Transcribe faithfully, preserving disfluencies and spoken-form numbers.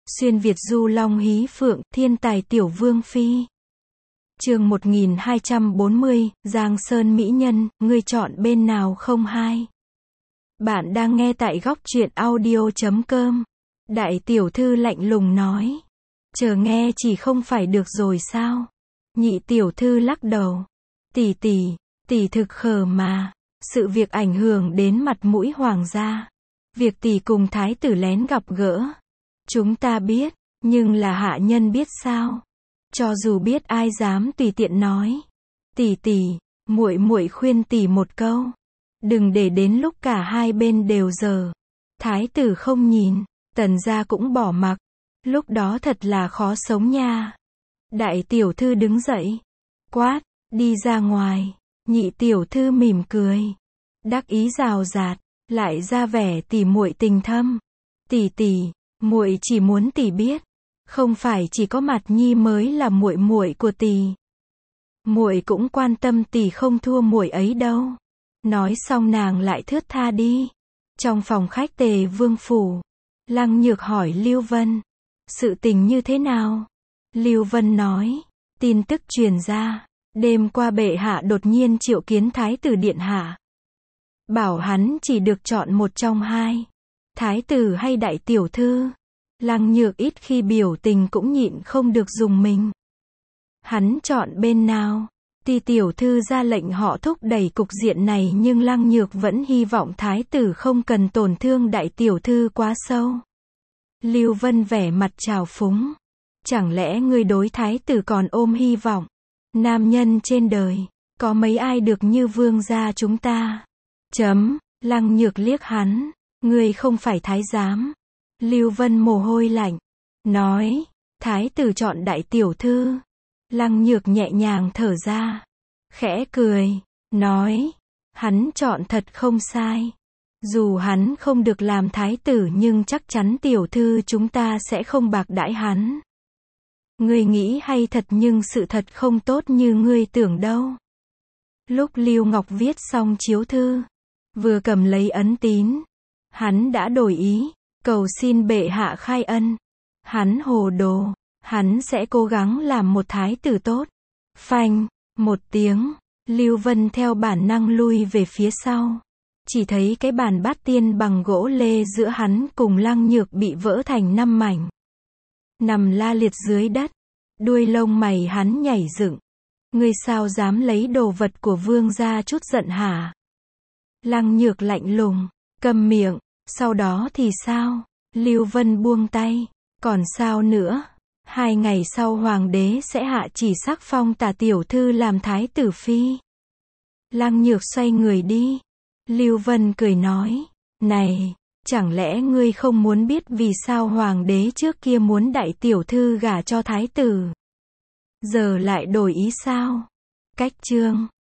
Xuyên Việt du long hí phượng, thiên tài tiểu vương phi. Chương một nghìn hai trăm bốn mươi, Giang Sơn mỹ nhân, ngươi chọn bên nào không hai. Bạn đang nghe tại góc truyện audio chấm com. Đại tiểu thư lạnh lùng nói. Chờ nghe chỉ không phải được rồi sao? Nhị tiểu thư lắc đầu. Tỷ tỷ, tỷ thực khờ mà. Sự việc ảnh hưởng đến mặt mũi hoàng gia. Việc tỷ cùng thái tử lén gặp gỡ. Chúng ta biết, nhưng là hạ nhân biết sao? Cho dù biết ai dám tùy tiện nói. Tỷ tỷ, muội muội khuyên tỷ một câu. Đừng để đến lúc cả hai bên đều dở. Thái tử không nhìn, tần gia cũng bỏ mặc. Lúc đó thật là khó sống nha. Đại tiểu thư đứng dậy. Quát, đi ra ngoài. Nhị tiểu thư mỉm cười. Đắc ý rào rạt, lại ra vẻ tỉ muội tình thâm. Tỷ tỷ, muội chỉ muốn tỷ biết, không phải chỉ có Mặt Nhi mới là muội muội của tỷ. Muội cũng quan tâm tỷ không thua muội ấy đâu. Nói xong nàng lại thướt tha đi. Trong phòng khách Tề Vương phủ, Lăng Nhược hỏi Lưu Vân, sự tình như thế nào? Lưu Vân nói, tin tức truyền ra, đêm qua bệ hạ đột nhiên triệu kiến thái tử điện hạ. Bảo hắn chỉ được chọn một trong hai, thái tử hay đại tiểu thư. Lăng Nhược ít khi biểu tình cũng nhịn không được dùng mình. Hắn chọn bên nào? Tuy tiểu thư ra lệnh họ thúc đẩy cục diện này nhưng Lăng Nhược vẫn hy vọng thái tử không cần tổn thương đại tiểu thư quá sâu. Lưu Vân vẻ mặt trào phúng. Chẳng lẽ ngươi đối thái tử còn ôm hy vọng? Nam nhân trên đời, có mấy ai được như vương gia chúng ta? Chấm, Lăng Nhược liếc hắn. Ngươi không phải thái giám. Lưu Vân mồ hôi lạnh. Nói, thái tử chọn đại tiểu thư. Lăng Nhược nhẹ nhàng thở ra. Khẽ cười. Nói, hắn chọn thật không sai. Dù hắn không được làm thái tử nhưng chắc chắn tiểu thư chúng ta sẽ không bạc đãi hắn. Ngươi nghĩ hay thật nhưng sự thật không tốt như ngươi tưởng đâu. Lúc Lưu Ngọc viết xong chiếu thư, vừa cầm lấy ấn tín, hắn đã đổi ý, cầu xin bệ hạ khai ân. Hắn hồ đồ, hắn sẽ cố gắng làm một thái tử tốt. Phanh, một tiếng, Lưu Vân theo bản năng lui về phía sau. Chỉ thấy cái bàn bát tiên bằng gỗ lê giữa hắn cùng Lăng Nhược bị vỡ thành năm mảnh. Nằm la liệt dưới đất, đuôi lông mày hắn nhảy dựng. Ngươi sao dám lấy đồ vật của vương gia chút giận hả? Lăng Nhược lạnh lùng, câm miệng. Sau đó thì sao? Lưu Vân buông tay. Còn sao nữa? Hai ngày sau hoàng đế sẽ hạ chỉ sắc phong Tả tiểu thư làm thái tử phi. Lăng Nhược xoay người đi. Lưu Vân cười nói, này, chẳng lẽ ngươi không muốn biết vì sao hoàng đế trước kia muốn đại tiểu thư gả cho thái tử? Giờ lại đổi ý sao? Cách chương